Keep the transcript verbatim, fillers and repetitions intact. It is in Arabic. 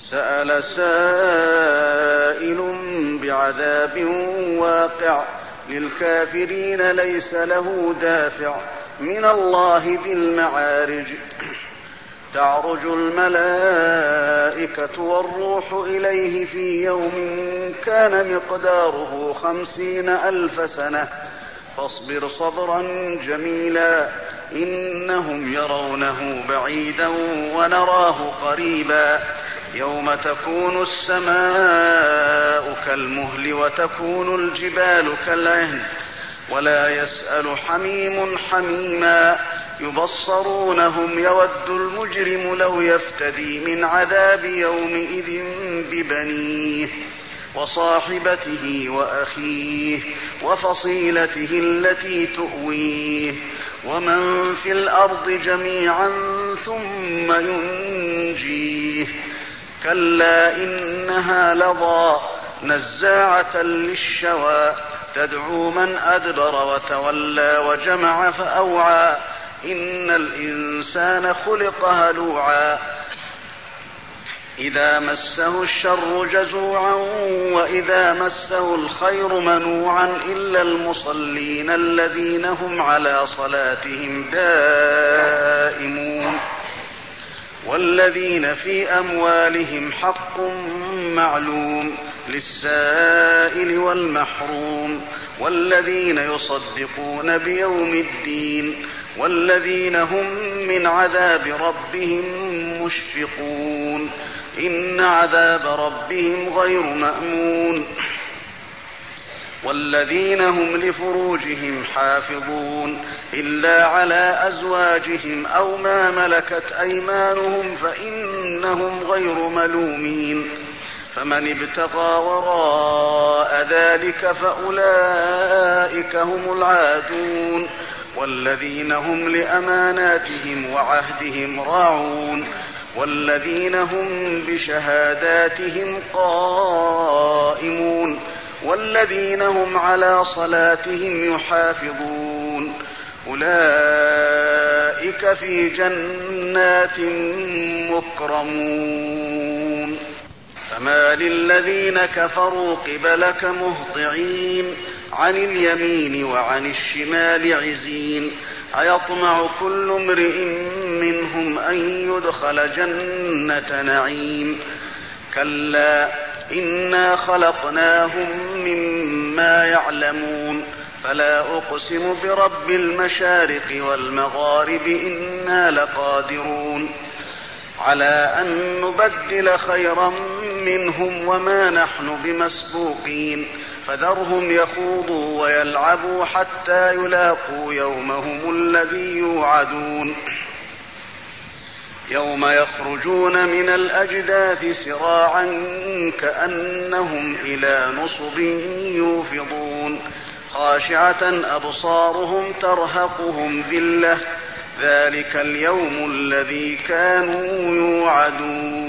سأل سائل بعذاب واقع للكافرين ليس له دافع من الله ذي المعارج تعرج الملائكة والروح إليه في يوم كان مقداره خمسين ألف سنة فاصبر صبرا جميلا إنهم يرونه بعيدا ونراه قريبا يوم تكون السماء كالمهل وتكون الجبال كالعهن ولا يسأل حميم حميما يبصرونهم يود المجرم لو يفتدي من عذاب يومئذ ببنيه وصاحبته وأخيه وفصيلته التي تؤويه ومن في الأرض جميعا ثم ينجيه كلا إنها لظى نزاعة للشوى تدعو من أدبر وتولى وجمع فأوعى إن الإنسان خلق هلوعا إذا مسه الشر جزوعا وإذا مسه الخير منوعا إلا المصلين الذين هم على صلاتهم دائمون والذين في أموالهم حق معلوم للسائل والمحروم والذين يصدقون بيوم الدين والذين هم من عذاب ربهم مشفقون إن عذاب ربهم غير مأمون والذين هم لفروجهم حافظون إلا على أزواجهم أو ما ملكت أيمانهم فإنهم غير ملومين فمن ابتغى وراء ذلك فأولئك هم العادون والذين هم لأماناتهم وعهدهم راعون والذين هم بشهاداتهم قائمون والذين هم على صلاتهم يحافظون أولئك في جنات مكرمون فما للذين كفروا قبلك مهطعين عن اليمين وعن الشمال عزين أيطمع كل امرئ منهم أن يدخل جنة نعيم كلا إنا خلقناهم مما يعلمون فلا أقسم برب المشارق والمغارب إنا لقادرون على أن نبدل خيرا منهم وما نحن بمسبوقين فذرهم يخوضوا ويلعبوا حتى يلاقوا يومهم الذي يوعدون يوم يخرجون من الأجداث سراعا كأنهم إلى نصب يوفضون خاشعة أبصارهم ترهقهم ذلة ذلك اليوم الذي كانوا يوعدون